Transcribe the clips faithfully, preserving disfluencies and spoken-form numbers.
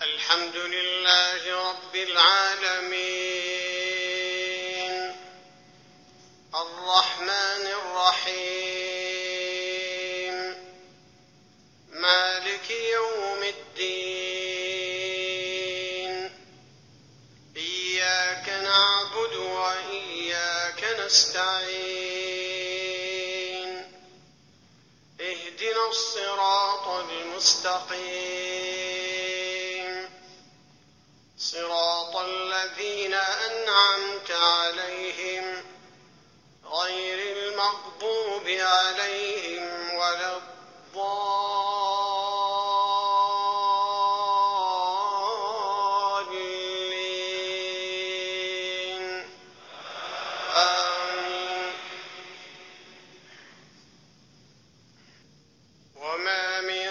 الحمد لله رب العالمين الرحمن الرحيم مالك يوم الدين إياك نعبد وإياك نستعين اهدنا الصراط المستقيم صراط الذين أنعمت عليهم غير المغضوب عليهم ولا الضالين آمين. وما من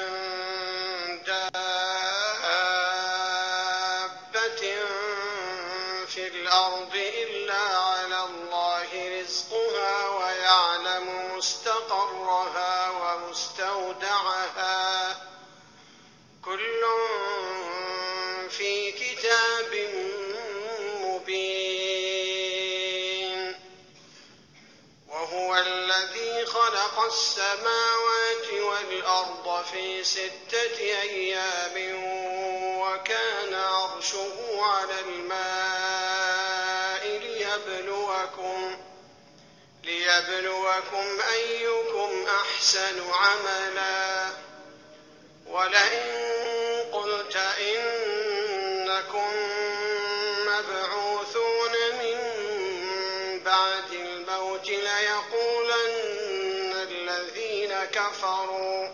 في الأرض إلا على الله رزقها ويعلم مستقرها ومستودعها كل في كتاب مبين. وهو الذي خلق السماوات والأرض في ستة أيام وكان عرشه على الماء ليبلوكم, ليبلوكم أيكم أحسن عملا. ولئن قلت إنكم مبعوثون من بعد الموت ليقولن الذين كفروا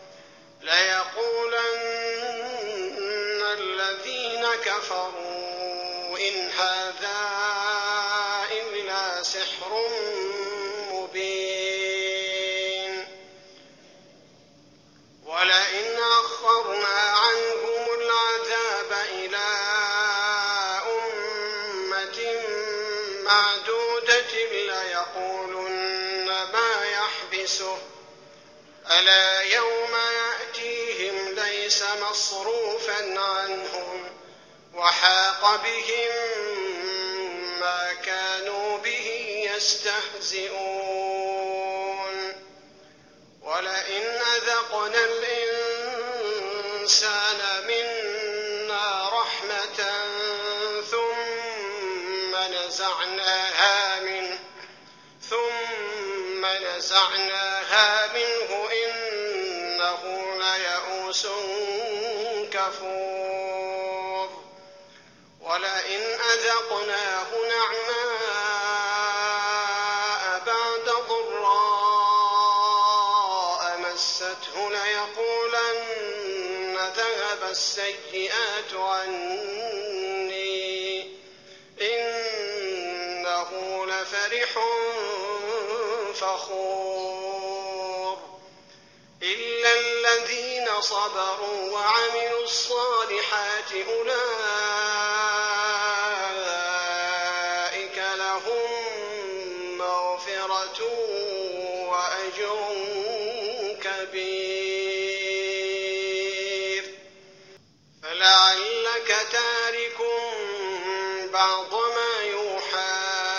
ليقولن الذين كفروا إن هذا إلا سحر مبين. ولئن أخرنا عنهم العذاب إلى أمة معدودة ليقولن ما يحبسه ألا يوم يأتيهم ليس مصروفا عنهم وحاق بهم ما كانوا به يستهزئون. ولئن أذقنا الإنسان منا رحمة ثم نزعناها منه ثم نزعناها منه إنه ليئوس كفور. ولئن أذقناه نعماء بعد ضراء مسته ليقولن ذهب السيئات عني إنه لفرح فخور. إلا الذين صبروا وعملوا الصالحات أولئك لهم مغفرة وأجر كبير. فلعلك تارك بعض ما يوحى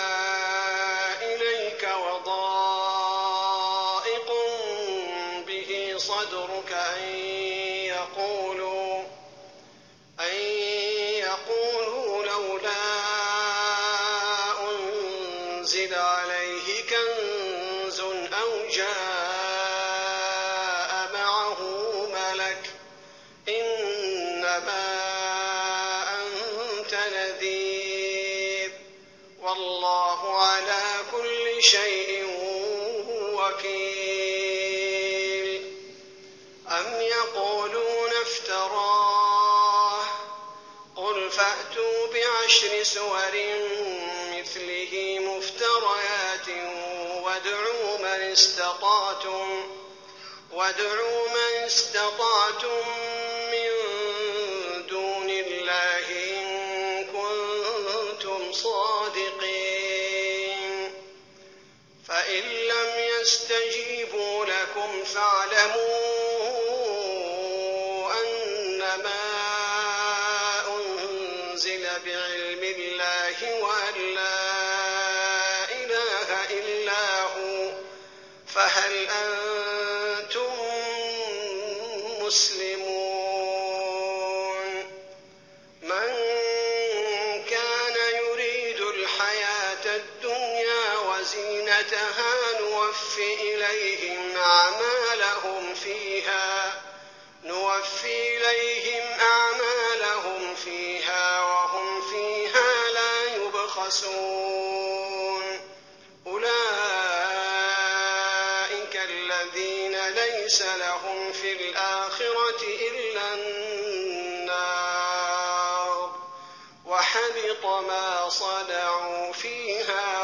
إليك وضائق به صدرك أن يقولوا, أن يقولوا لولا أنزل عليه كنز أو جاء معه ملك إنما أنت نذير والله على كل شيء وكيل. أم يقولون افتراه قل فأتوا بعشر سور مثله مفتريات وادعوا من استطعتم, وادعوا من استطعتم من دون الله إن كنتم صادقين. فإن لم يستجيبوا لكم فاعلموا أنما بعلم الله وأن لا إله إلا هو، فهل أنتم مسلمون؟ من كان يريد الحياة الدنيا وزينتها نوف إليهم أعمالهم فيها نوفي إليهم أعمالهم فيها وهم فيها لا يبخسون. أولئك الذين ليس لهم في الآخرة إلا النار، وحبط ما صنعوا فيها